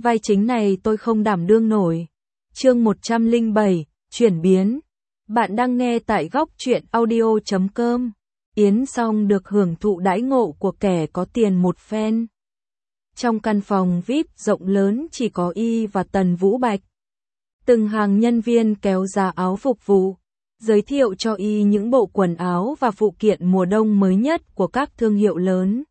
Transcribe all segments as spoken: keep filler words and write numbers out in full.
vai chính này tôi không đảm đương nổi. Chương một trăm lẻ bảy, chuyển biến. Bạn đang nghe tại góc truyện audio chấm com. Yến Song được hưởng thụ đãi ngộ của kẻ có tiền một phen. Trong căn phòng vi ai pi rộng lớn chỉ có y và Tần Vũ Bạch. Từng hàng nhân viên kéo ra áo phục vụ, giới thiệu cho y những bộ quần áo và phụ kiện mùa đông mới nhất của các thương hiệu lớn.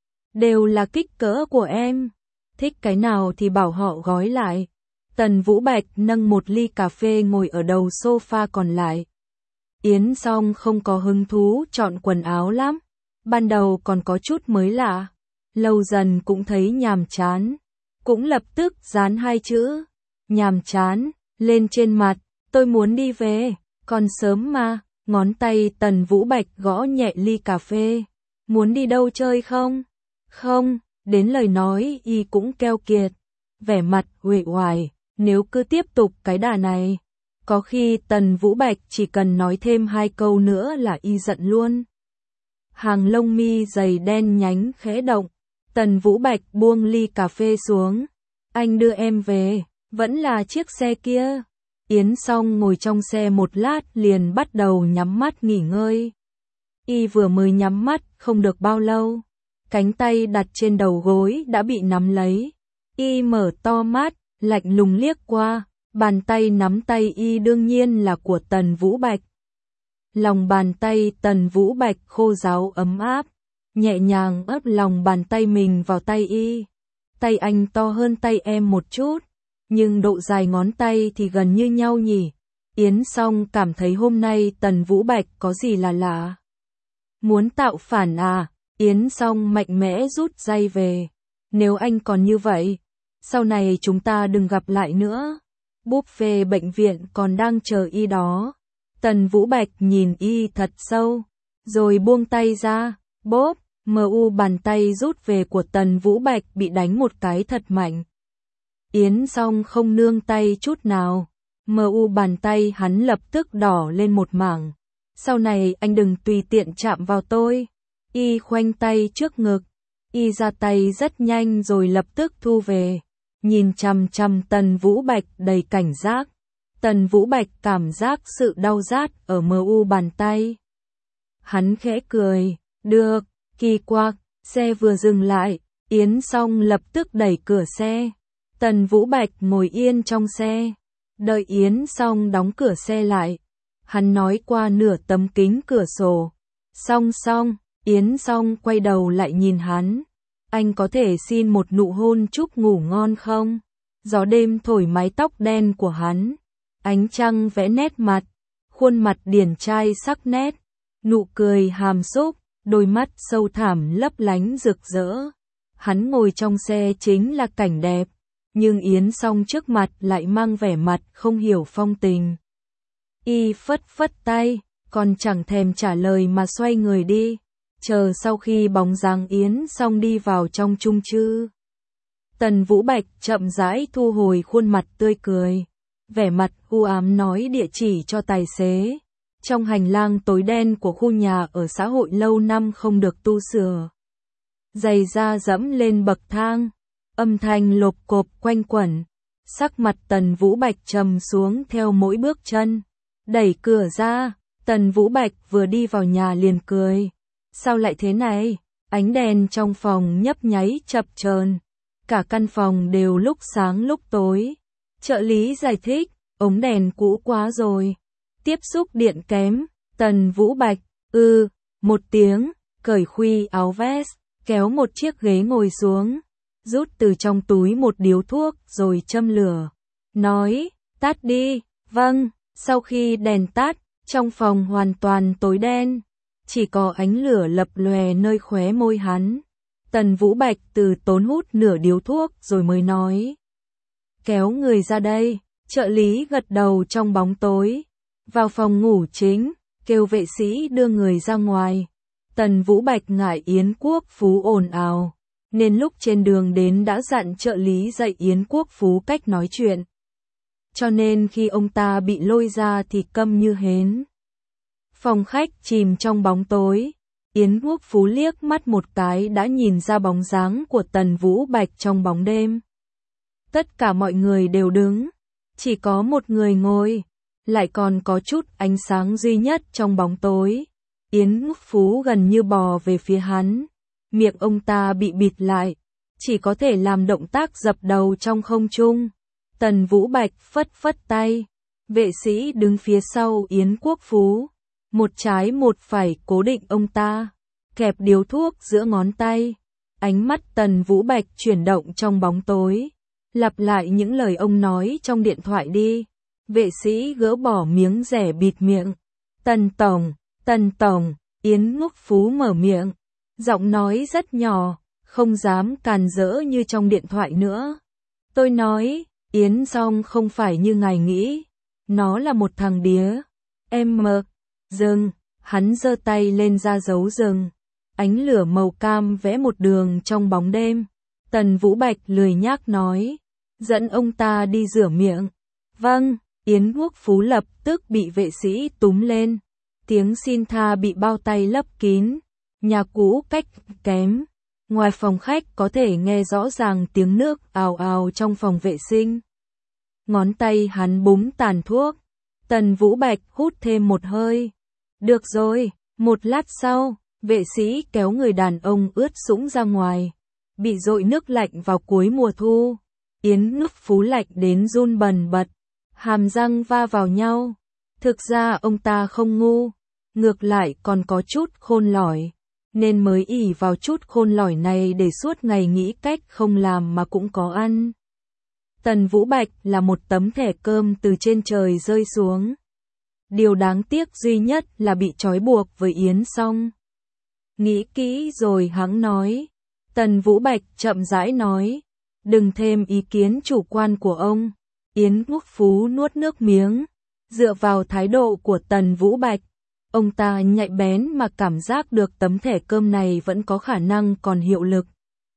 Đều là kích cỡ của em. Thích cái nào thì bảo họ gói lại. Tần Vũ Bạch nâng một ly cà phê ngồi ở đầu sofa còn lại. Yến Song không có hứng thú chọn quần áo lắm. Ban đầu còn có chút mới lạ. Lâu dần cũng thấy nhàm chán. Cũng lập tức dán hai chữ nhàm chán lên trên mặt. Tôi muốn đi về. Còn sớm mà. Ngón tay Tần Vũ Bạch gõ nhẹ ly cà phê. Muốn đi đâu chơi không? Không. Đến lời nói y cũng keo kiệt. Vẻ mặt uể oải. Nếu cứ tiếp tục cái đà này, có khi Tần Vũ Bạch chỉ cần nói thêm hai câu nữa là y giận luôn. Hàng lông mi dày đen nhánh khẽ động. Tần Vũ Bạch buông ly cà phê xuống. Anh đưa em về. Vẫn là chiếc xe kia. Yến Song ngồi trong xe một lát liền bắt đầu nhắm mắt nghỉ ngơi. Y vừa mới nhắm mắt không được bao lâu. Cánh tay đặt trên đầu gối đã bị nắm lấy. Y mở to mắt, lạnh lùng liếc qua. Bàn tay nắm tay y đương nhiên là của Tần Vũ Bạch. Lòng bàn tay Tần Vũ Bạch khô ráo ấm áp. Nhẹ nhàng ấp lòng bàn tay mình vào tay y. Tay anh to hơn tay em một chút. Nhưng độ dài ngón tay thì gần như nhau nhỉ. Yến Song cảm thấy hôm nay Tần Vũ Bạch có gì là lạ. Muốn tạo phản à? Yến Song mạnh mẽ rút dây về. Nếu anh còn như vậy, sau này chúng ta đừng gặp lại nữa. Buffet bệnh viện còn đang chờ y đó. Tần Vũ Bạch nhìn y thật sâu, rồi buông tay ra. Bốp, mu bàn tay rút về của Tần Vũ Bạch bị đánh một cái thật mạnh. Yến Song không nương tay chút nào. Mu bàn tay hắn lập tức đỏ lên một mảng. Sau này anh đừng tùy tiện chạm vào tôi. Y khoanh tay trước ngực. Y ra tay rất nhanh rồi lập tức thu về. Nhìn chằm chằm Tần Vũ Bạch đầy cảnh giác. Tần Vũ Bạch cảm giác sự đau rát ở mu bàn tay. Hắn khẽ cười. Được, kỳ quặc. Xe vừa dừng lại. Yến Song lập tức đẩy cửa xe. Tần Vũ Bạch ngồi yên trong xe. Đợi Yến Song đóng cửa xe lại. Hắn nói qua nửa tấm kính cửa sổ. Song Song. Yến Song quay đầu lại nhìn hắn. Anh có thể xin một nụ hôn chúc ngủ ngon không? Gió đêm thổi mái tóc đen của hắn. Ánh trăng vẽ nét mặt. Khuôn mặt điển trai sắc nét. Nụ cười hàm xúc. Đôi mắt sâu thẳm lấp lánh rực rỡ. Hắn ngồi trong xe chính là cảnh đẹp. Nhưng Yến Song trước mặt lại mang vẻ mặt không hiểu phong tình. Y phất phất tay. Còn chẳng thèm trả lời mà xoay người đi. Chờ sau khi bóng dáng Yến Song đi vào trong chung cư. Tần Vũ Bạch chậm rãi thu hồi khuôn mặt tươi cười. Vẻ mặt u ám nói địa chỉ cho tài xế. Trong hành lang tối đen của khu nhà ở xã hội lâu năm không được tu sửa. Giày da dẫm lên bậc thang. Âm thanh lộp cộp quanh quẩn. Sắc mặt Tần Vũ Bạch trầm xuống theo mỗi bước chân. Đẩy cửa ra. Tần Vũ Bạch vừa đi vào nhà liền cười. Sao lại thế này? Ánh đèn trong phòng nhấp nháy chập chờn. Cả căn phòng đều lúc sáng lúc tối. Trợ lý giải thích, ống đèn cũ quá rồi. Tiếp xúc điện kém. Tần Vũ Bạch, ư, một tiếng, cởi khuy áo vest, kéo một chiếc ghế ngồi xuống. Rút từ trong túi một điếu thuốc rồi châm lửa. Nói, tắt đi, vâng. Sau khi đèn tắt, trong phòng hoàn toàn tối đen. Chỉ có ánh lửa lập lòe nơi khóe môi hắn. Tần Vũ Bạch từ tốn hút nửa điếu thuốc rồi mới nói. Kéo người ra đây. Trợ lý gật đầu trong bóng tối. Vào phòng ngủ chính, kêu vệ sĩ đưa người ra ngoài. Tần Vũ Bạch ngại Yến Quốc Phú ồn ào. Nên lúc trên đường đến đã dặn trợ lý dạy Yến Quốc Phú cách nói chuyện. Cho nên khi ông ta bị lôi ra thì câm như hến. Phòng khách chìm trong bóng tối. Yến Quốc Phú liếc mắt một cái đã nhìn ra bóng dáng của Tần Vũ Bạch trong bóng đêm. Tất cả mọi người đều đứng, chỉ có một người ngồi, lại còn có chút ánh sáng duy nhất trong bóng tối. Yến Ngúc Phú gần như bò về phía hắn, miệng ông ta bị bịt lại, chỉ có thể làm động tác dập đầu trong không trung. Tần Vũ Bạch phất phất tay, vệ sĩ đứng phía sau Yến Quốc Phú, một trái một phải cố định ông ta, kẹp điếu thuốc giữa ngón tay. Ánh mắt Tần Vũ Bạch chuyển động trong bóng tối, lặp lại những lời ông nói trong điện thoại đi. Vệ sĩ gỡ bỏ miếng rẻ bịt miệng. Tần Tổng, Tần Tổng, Yến Ngúc Phú mở miệng, giọng nói rất nhỏ, không dám càn rỡ như trong điện thoại nữa. Tôi nói, Yến Song không phải như ngài nghĩ, nó là một thằng đía. Em mờ, dừng, hắn giơ tay lên ra dấu dừng. Ánh lửa màu cam vẽ một đường trong bóng đêm. Tần Vũ Bạch lười nhác nói, dẫn ông ta đi rửa miệng. Vâng, Yến Quốc Phú lập tức bị vệ sĩ túm lên. Tiếng xin tha bị bao tay lấp kín. Nhà cũ cách kém. Ngoài phòng khách có thể nghe rõ ràng tiếng nước ào ào trong phòng vệ sinh. Ngón tay hắn búng tàn thuốc. Tần Vũ Bạch hút thêm một hơi. Được rồi, một lát sau, vệ sĩ kéo người đàn ông ướt sũng ra ngoài. Bị dội nước lạnh vào cuối mùa thu. Yến Ngúc Phú lạnh đến run bần bật. Hàm răng va vào nhau. Thực ra ông ta không ngu, ngược lại còn có chút khôn lỏi, nên mới ỷ vào chút khôn lỏi này để suốt ngày nghĩ cách không làm mà cũng có ăn. Tần Vũ Bạch là một tấm thẻ cơm từ trên trời rơi xuống. Điều đáng tiếc duy nhất là bị trói buộc với Yến Song. Nghĩ kỹ rồi hắn nói. Tần Vũ Bạch chậm rãi nói, đừng thêm ý kiến chủ quan của ông. Yến Ngúc Phú nuốt nước miếng. Dựa vào thái độ của Tần Vũ Bạch, ông ta nhạy bén mà cảm giác được tấm thẻ cơm này vẫn có khả năng còn hiệu lực.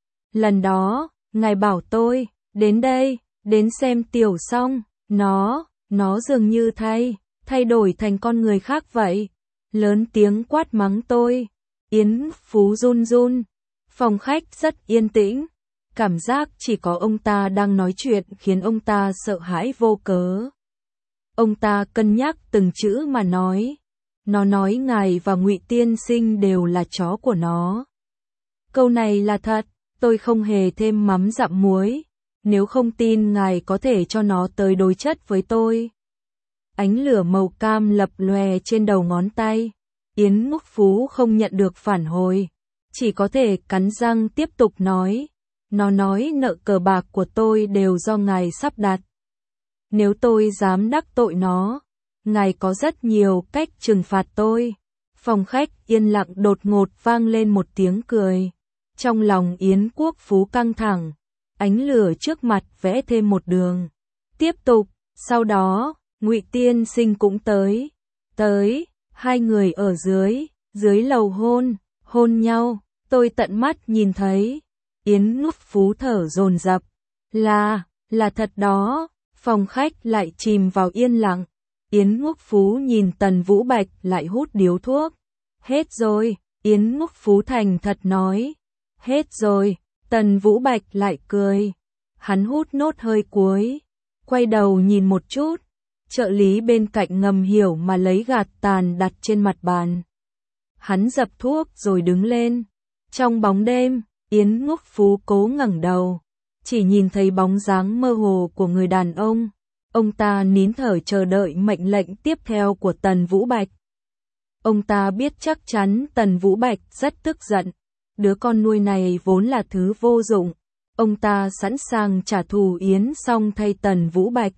Lần đó, ngài bảo tôi, đến đây, đến xem Tiểu Song, nó, nó dường như thay, thay đổi thành con người khác vậy. Lớn tiếng quát mắng tôi. Yến Phú run run. Phòng khách rất yên tĩnh. Cảm giác chỉ có ông ta đang nói chuyện khiến ông ta sợ hãi vô cớ. Ông ta cân nhắc từng chữ mà nói. Nó nói ngài và Ngụy Tiên Sinh đều là chó của nó. Câu này là thật, tôi không hề thêm mắm dặm muối. Nếu không tin ngài có thể cho nó tới đối chất với tôi. Ánh lửa màu cam lập lòe trên đầu ngón tay. Yến Ngúc Phú không nhận được phản hồi, chỉ có thể cắn răng tiếp tục nói. Nó nói nợ cờ bạc của tôi đều do ngài sắp đặt. Nếu tôi dám đắc tội nó, ngài có rất nhiều cách trừng phạt tôi. Phòng khách yên lặng đột ngột vang lên một tiếng cười. Trong lòng Yến Quốc Phú căng thẳng, ánh lửa trước mặt vẽ thêm một đường. Tiếp tục, sau đó, Ngụy Tiên Sinh cũng tới. Tới, hai người ở dưới, dưới lầu hôn, hôn nhau, tôi tận mắt nhìn thấy. Yến Ngúc Phú thở dồn dập. Là, là thật đó. Phòng khách lại chìm vào yên lặng. Yến Ngúc Phú nhìn Tần Vũ Bạch lại hút điếu thuốc. Hết rồi, Yến Ngúc Phú thành thật nói. Hết rồi, Tần Vũ Bạch lại cười. Hắn hút nốt hơi cuối. Quay đầu nhìn một chút. Trợ lý bên cạnh ngầm hiểu mà lấy gạt tàn đặt trên mặt bàn. Hắn dập thuốc rồi đứng lên. Trong bóng đêm, Yến Ngúc Phú cố ngẩng đầu. Chỉ nhìn thấy bóng dáng mơ hồ của người đàn ông. Ông ta nín thở chờ đợi mệnh lệnh tiếp theo của Tần Vũ Bạch. Ông ta biết chắc chắn Tần Vũ Bạch rất tức giận. Đứa con nuôi này vốn là thứ vô dụng. Ông ta sẵn sàng trả thù Yến Song thay Tần Vũ Bạch.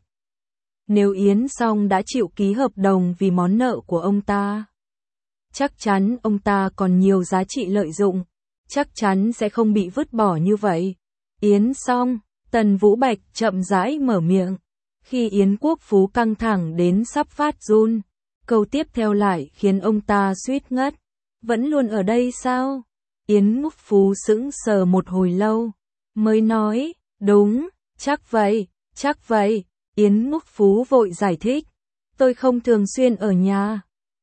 Nếu Yến Song đã chịu ký hợp đồng vì món nợ của ông ta, chắc chắn ông ta còn nhiều giá trị lợi dụng. Chắc chắn sẽ không bị vứt bỏ như vậy. Yến Song, Tần Vũ Bạch chậm rãi mở miệng. Khi Yến Quốc Phú căng thẳng đến sắp phát run, câu tiếp theo lại khiến ông ta suýt ngất. Vẫn luôn ở đây sao? Yến Quốc Phú sững sờ một hồi lâu, mới nói, đúng, chắc vậy, chắc vậy. Yến Quốc Phú vội giải thích. Tôi không thường xuyên ở nhà.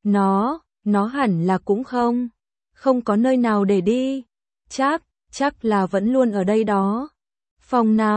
Nó, nó hẳn là cũng không. Không có nơi nào để đi. Chắc, chắc là vẫn luôn ở đây đó. Phòng nào?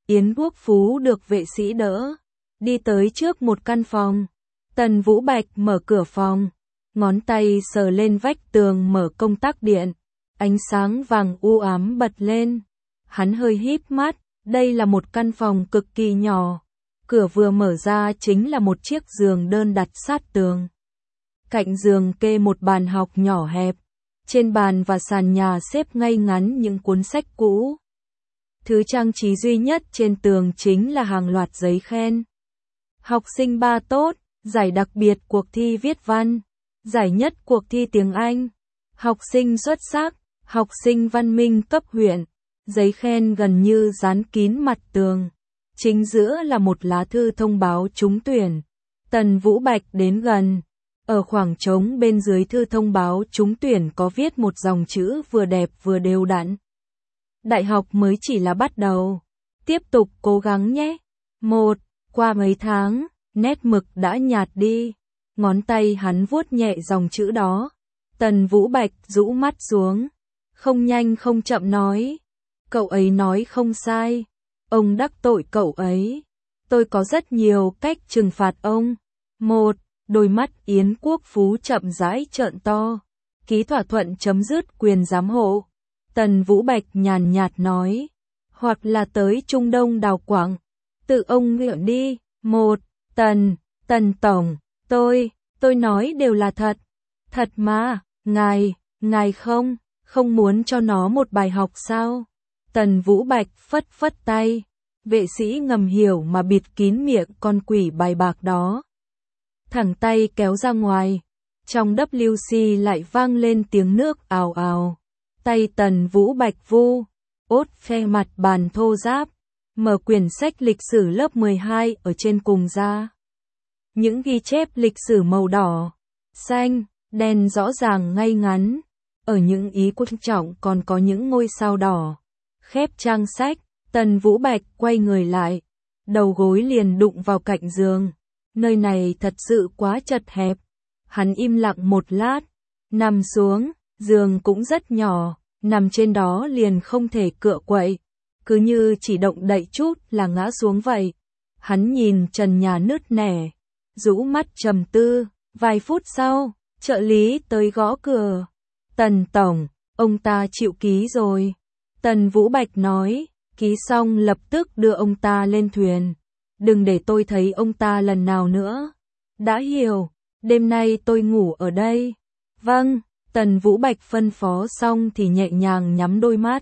Yến Quốc Phú được vệ sĩ đỡ, đi tới trước một căn phòng. Tần Vũ Bạch mở cửa phòng, ngón tay sờ lên vách tường mở công tắc điện, ánh sáng vàng u ám bật lên. Hắn hơi híp mắt, đây là một căn phòng cực kỳ nhỏ. Cửa vừa mở ra chính là một chiếc giường đơn đặt sát tường. Cạnh giường kê một bàn học nhỏ hẹp, trên bàn và sàn nhà xếp ngay ngắn những cuốn sách cũ. Thứ trang trí duy nhất trên tường chính là hàng loạt giấy khen. Học sinh ba tốt, giải đặc biệt cuộc thi viết văn, giải nhất cuộc thi tiếng Anh, học sinh xuất sắc, học sinh văn minh cấp huyện. Giấy khen gần như dán kín mặt tường. Chính giữa là một lá thư thông báo trúng tuyển. Tần Vũ Bạch đến gần. Ở khoảng trống bên dưới thư thông báo trúng tuyển có viết một dòng chữ vừa đẹp vừa đều đặn. Đại học mới chỉ là bắt đầu. Tiếp tục cố gắng nhé. Một, qua mấy tháng, nét mực đã nhạt đi. Ngón tay hắn vuốt nhẹ dòng chữ đó. Tần Vũ Bạch rũ mắt xuống. Không nhanh không chậm nói. Cậu ấy nói không sai. Ông đắc tội cậu ấy. Tôi có rất nhiều cách trừng phạt ông. Một, đôi mắt Yến Quốc Phú chậm rãi trợn to. Ký thỏa thuận chấm dứt quyền giám hộ. Tần Vũ Bạch nhàn nhạt nói. Hoặc là tới Trung Đông đào quặng. Tự ông nguyện đi. Một, Tần, Tần Tổng, tôi, tôi nói đều là thật. Thật mà, ngài, ngài không, không muốn cho nó một bài học sao? Tần Vũ Bạch phất phất tay. Vệ sĩ ngầm hiểu mà bịt kín miệng con quỷ bài bạc đó. Thẳng tay kéo ra ngoài. Trong W C lại vang lên tiếng nước ào ào. Tay Tần Vũ Bạch vu, ốt phe mặt bàn thô ráp. Mở quyển sách lịch sử lớp mười hai ở trên cùng ra. Những ghi chép lịch sử màu đỏ, xanh, đen rõ ràng ngay ngắn. Ở những ý quan trọng còn có những ngôi sao đỏ. Khép trang sách, Tần Vũ Bạch quay người lại. Đầu gối liền đụng vào cạnh giường. Nơi này thật sự quá chật hẹp. Hắn im lặng một lát. Nằm xuống, giường cũng rất nhỏ. Nằm trên đó liền không thể cựa quậy. Cứ như chỉ động đậy chút là ngã xuống vậy. Hắn nhìn trần nhà nứt nẻ. Rũ mắt trầm tư. Vài phút sau, trợ lý tới gõ cửa. Tần Tổng, ông ta chịu ký rồi. Tần Vũ Bạch nói, ký xong lập tức đưa ông ta lên thuyền. Đừng để tôi thấy ông ta lần nào nữa. Đã hiểu, đêm nay tôi ngủ ở đây. Vâng, Tần Vũ Bạch phân phó xong thì nhẹ nhàng nhắm đôi mắt.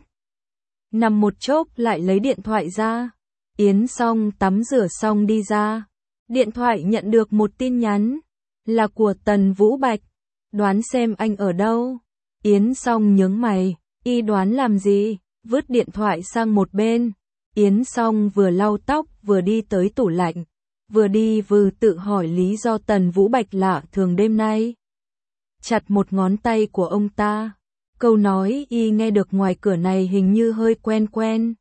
Nằm một chốc lại lấy điện thoại ra. Yến xong tắm rửa xong đi ra. Điện thoại nhận được một tin nhắn. Là của Tần Vũ Bạch. Đoán xem anh ở đâu. Yến xong nhướng mày. Y đoán làm gì? Vứt điện thoại sang một bên. Yến xong vừa lau tóc vừa đi tới tủ lạnh. Vừa đi vừa tự hỏi lý do Tần Vũ Bạch lạ thường đêm nay. Chặt một ngón tay của ông ta. Câu nói y nghe được ngoài cửa này hình như hơi quen quen.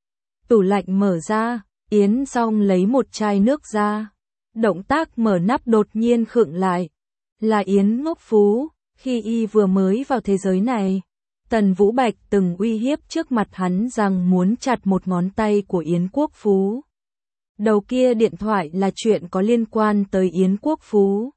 Tủ lạnh mở ra. Yến xong lấy một chai nước ra. Động tác mở nắp đột nhiên khựng lại. Là Yến Ngốc Phú. Khi y vừa mới vào thế giới này, Tần Vũ Bạch từng uy hiếp trước mặt hắn rằng muốn chặt một ngón tay của Yến Quốc Phú. Đầu kia điện thoại là chuyện có liên quan tới Yến Quốc Phú.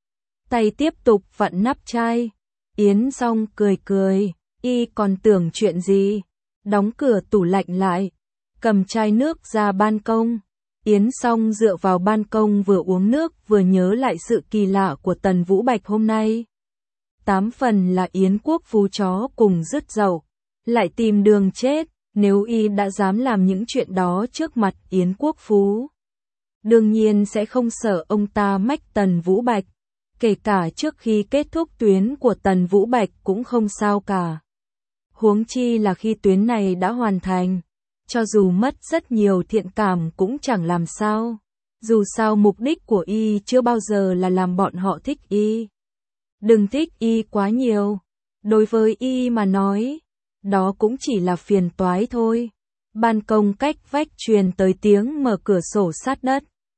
Tay tiếp tục vặn nắp chai. Yến xong cười cười, y còn tưởng chuyện gì. Đóng cửa tủ lạnh lại, cầm chai nước ra ban công. Yến xong dựa vào ban công vừa uống nước vừa nhớ lại sự kỳ lạ của Tần Vũ Bạch hôm nay. Tám phần là Yến Quốc Phú chó cùng rứt dậu, lại tìm đường chết, nếu y đã dám làm những chuyện đó trước mặt Yến Quốc Phú. Đương nhiên sẽ không sợ ông ta mách Tần Vũ Bạch, kể cả trước khi kết thúc tuyến của Tần Vũ Bạch cũng không sao cả. Huống chi là khi tuyến này đã hoàn thành, cho dù mất rất nhiều thiện cảm cũng chẳng làm sao. Dù sao mục đích của y chưa bao giờ là làm bọn họ thích y. Đừng thích y quá nhiều. Đối với y mà nói, đó cũng chỉ là phiền toái thôi. Ban công cách vách truyền tới tiếng mở cửa sổ sát đất.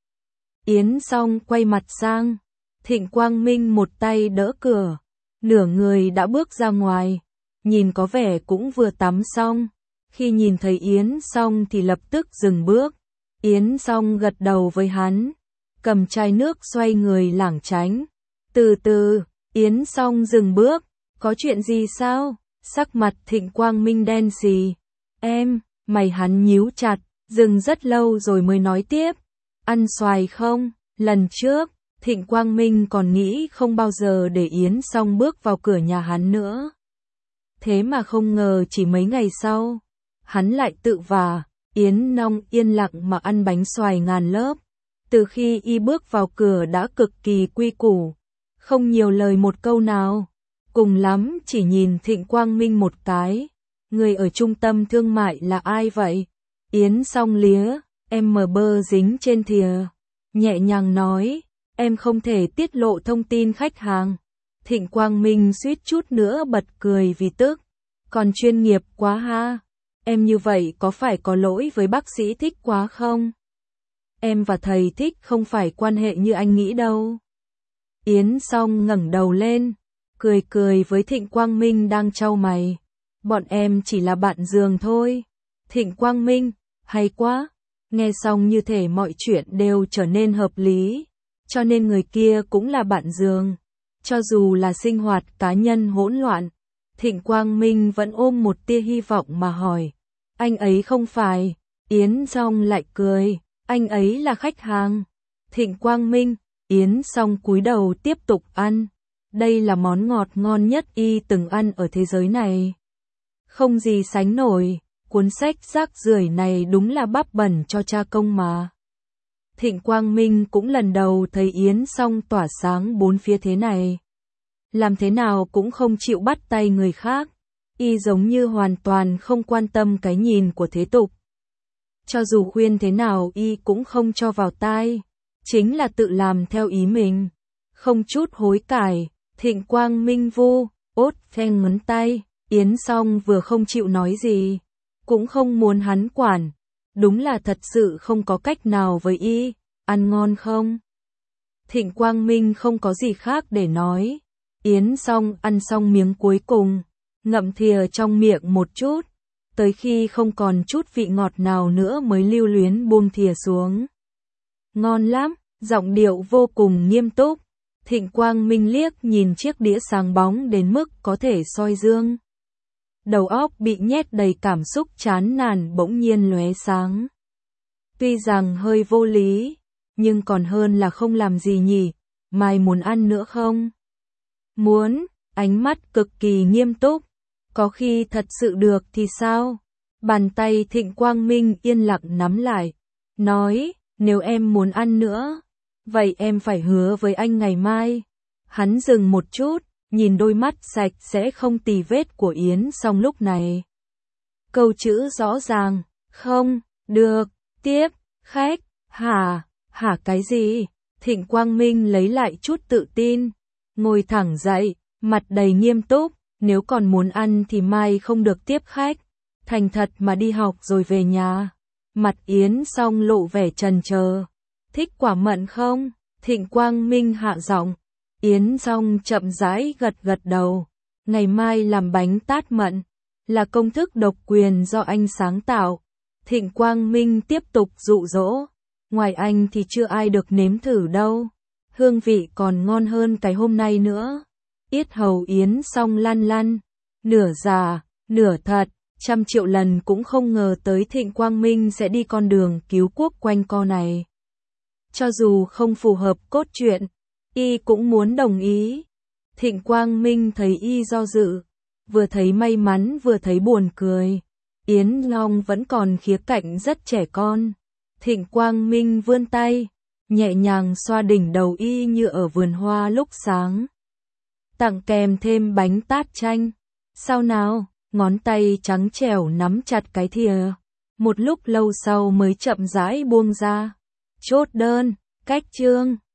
Yến xong quay mặt sang. Thịnh Quang Minh một tay đỡ cửa. Nửa người đã bước ra ngoài. Nhìn có vẻ cũng vừa tắm xong. Khi nhìn thấy Yến Song thì lập tức dừng bước. Yến Song gật đầu với hắn, cầm chai nước xoay người lảng tránh. Từ từ, Yến Song dừng bước, có chuyện gì sao? Sắc mặt Thịnh Quang Minh đen xì. Em, mày hắn nhíu chặt, dừng rất lâu rồi mới nói tiếp. Ăn xoài không? Lần trước, Thịnh Quang Minh còn nghĩ không bao giờ để Yến Song bước vào cửa nhà hắn nữa. Thế mà không ngờ chỉ mấy ngày sau, hắn lại tự vả. Yến Nong yên lặng mà ăn bánh xoài ngàn lớp. Từ khi y bước vào cửa đã cực kỳ quy củ, không nhiều lời một câu nào. Cùng lắm chỉ nhìn Thịnh Quang Minh một cái. Người ở trung tâm thương mại là ai vậy? Yến Song lía, em mờ bơ dính trên thìa. Nhẹ nhàng nói, em không thể tiết lộ thông tin khách hàng. Thịnh Quang Minh suýt chút nữa bật cười vì tức. Còn chuyên nghiệp quá ha. Em như vậy có phải có lỗi với bác sĩ Thích quá không? Em và thầy Thích không phải quan hệ như anh nghĩ đâu. Yến Song ngẩng đầu lên, cười cười với Thịnh Quang Minh đang chau mày. Bọn em chỉ là bạn giường thôi. Thịnh Quang Minh, hay quá. Nghe xong như thể mọi chuyện đều trở nên hợp lý. Cho nên người kia cũng là bạn giường. Cho dù là sinh hoạt cá nhân hỗn loạn, Thịnh Quang Minh vẫn ôm một tia hy vọng mà hỏi. Anh ấy không phải. Yến Song lại cười. Anh ấy là khách hàng. Thịnh Quang Minh, Yến Song cúi đầu tiếp tục ăn. Đây là món ngọt ngon nhất y từng ăn ở thế giới này. Không gì sánh nổi, cuốn sách rác rưởi này đúng là bắp bẩn cho cha công mà. Thịnh Quang Minh cũng lần đầu thấy Yến Song tỏa sáng bốn phía thế này. Làm thế nào cũng không chịu bắt tay người khác. Y giống như hoàn toàn không quan tâm cái nhìn của thế tục. Cho dù khuyên thế nào y cũng không cho vào tai. Chính là tự làm theo ý mình. Không chút hối cải. Thịnh Quang Minh vu, ốt phen ngón tay. Yến Song vừa không chịu nói gì, cũng không muốn hắn quản. Đúng là thật sự không có cách nào với y. Ăn ngon không? Thịnh Quang Minh không có gì khác để nói. Yến Song ăn xong miếng cuối cùng, ngậm thìa trong miệng một chút, tới khi không còn chút vị ngọt nào nữa mới lưu luyến buông thìa xuống. Ngon lắm, giọng điệu vô cùng nghiêm túc. Thịnh Quang Minh liếc nhìn chiếc đĩa sáng bóng đến mức có thể soi dương. Đầu óc bị nhét đầy cảm xúc chán nản bỗng nhiên lóe sáng. Tuy rằng hơi vô lý, nhưng còn hơn là không làm gì nhỉ. Mai muốn ăn nữa không? Muốn, ánh mắt cực kỳ nghiêm túc. Có khi thật sự được thì sao? Bàn tay Thịnh Quang Minh yên lặng nắm lại. Nói, nếu em muốn ăn nữa, vậy em phải hứa với anh ngày mai. Hắn dừng một chút, nhìn đôi mắt sạch sẽ không tì vết của Yến Song lúc này. Câu chữ rõ ràng, không, được, tiếp, khách, hả, hả cái gì? Thịnh Quang Minh lấy lại chút tự tin, ngồi thẳng dậy, mặt đầy nghiêm túc, nếu còn muốn ăn thì mai không được tiếp khách, thành thật mà đi học rồi về nhà. Mặt Yến Song lộ vẻ chần chờ. Thích quả mận không? Thịnh Quang Minh hạ giọng. Yến Song chậm rãi gật gật đầu. Ngày mai làm bánh tát mận, là công thức độc quyền do anh sáng tạo. Thịnh Quang Minh tiếp tục dụ dỗ. Ngoài anh thì chưa ai được nếm thử đâu. Hương vị còn ngon hơn cái hôm nay nữa. Yết hầu Yến Song lăn lăn. Nửa giả, nửa thật. Trăm triệu lần cũng không ngờ tới Thịnh Quang Minh sẽ đi con đường cứu quốc quanh co này. Cho dù không phù hợp cốt truyện, y cũng muốn đồng ý. Thịnh Quang Minh thấy y do dự, vừa thấy may mắn vừa thấy buồn cười. Yến Long vẫn còn khía cạnh rất trẻ con. Thịnh Quang Minh vươn tay, nhẹ nhàng xoa đỉnh đầu y như ở vườn hoa lúc sáng. Tặng kèm thêm bánh tát chanh. Sao nào? Ngón tay trắng trẻo nắm chặt cái thìa. Một lúc lâu sau mới chậm rãi buông ra. Chốt đơn, cách chương.